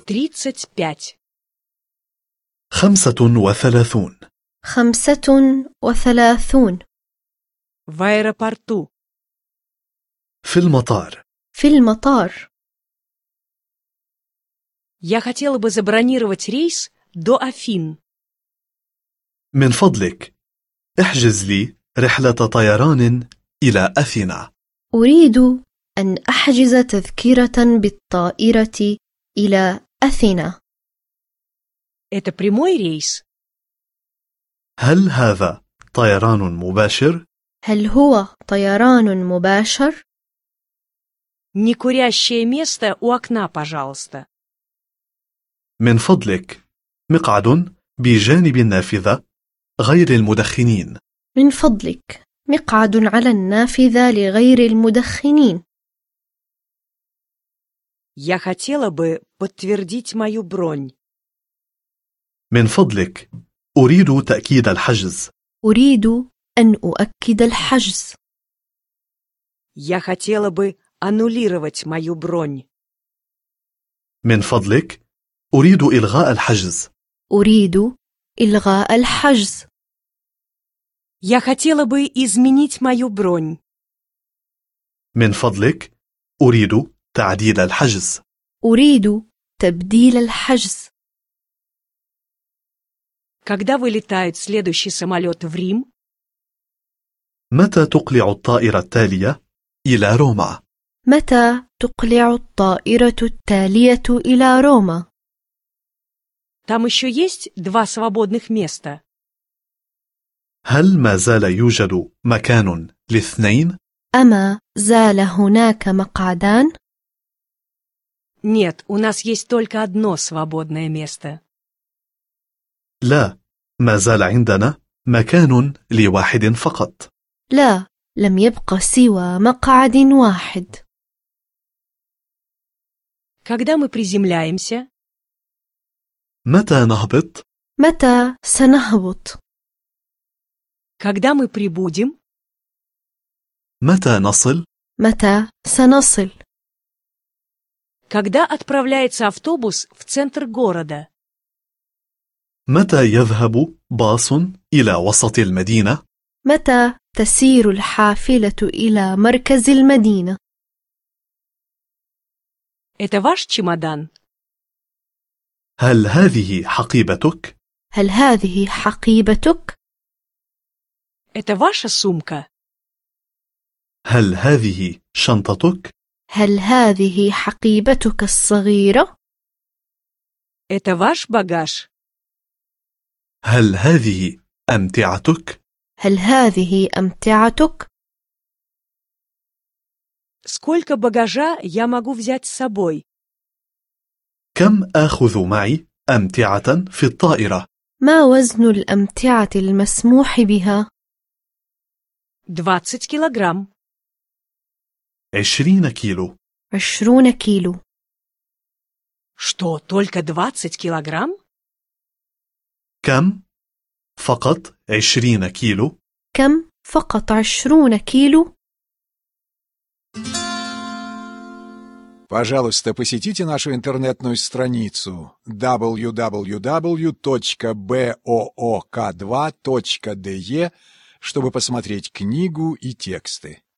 35. 35. 35. В аэропорту. في المطار. في المطار. Я хотела бы забронировать рейс до Афин. من فضلك احجز لي رحلة طيران إلى أثينا. أريد أن أحجز تذكرة بالطائرة إلى أثينا. Это прямой рейс? هل هذا طيران مباشر؟ هل هو طيران مباشر؟ Не курящее место у окна, пожалуйста. من فضلك مقعد بجانب النافذة غير المدخنين. من فضلك مقعد على النافذة لغير المدخنين. Я хотела бы подтвердить мою бронь. من фضلك أريد تأكيد الحجز. أريد أن أؤكد الحجز. Я хотела бы аннулировать мою бронь. من فضلك أريد إلغاء الحجز. أريد إلغاء الحجز. Я хотела бы изменить мою бронь. من فضلك أريد تعديل الحجز. أريد تبديل الحجز. Когда вылетает следующий самолет в Рим? متى تقلع الطائرة التالية إلى روما؟ متى تقلع الطائرة التالية إلى روما؟ Там еще есть 2 свободных места. هل ما زال يوجد مكان ل2؟ أما زال هناك مقعدان؟ Нет, у нас есть только одно свободное место. لا، ما زال عندنا مكان لواحد فقط. لا، لم يبق سوى مقعد واحد. Когда мы приземляемся? متى نهبط؟ متى سنهبط؟ Когда мы прибудем? متى نصل؟ متى سنصل؟ Когда отправляется автобус в центр города? متى يذهب باص إلى وسط المدينة؟ متى تسير الحافلة إلى مركز المدينة؟ Это ваш чемодан? هل هذه حقيبتك؟ هل هذه حقيبتك؟ Это ваша сумка? هل هذه شنطتك؟ هل هذه حقيبتك الصغيرة؟ Это ваш багаж? هل هذه أمتعتك؟ هل هذه أمتعتك؟ Сколько багажа я могу взять с собой? كم آخذ معي أمتعة في الطائرة؟ ما وزن الأمتعة المسموح بها؟ 20 килограмм. 20 كيلو. 20 كيلو. Что, только 20 килограмм? كم؟ فقط 20 كيلو. كم؟ فقط 20 كيلو. Пожалуйста, посетите нашу интернетную страницу www.book2.de, чтобы посмотреть книгу и тексты.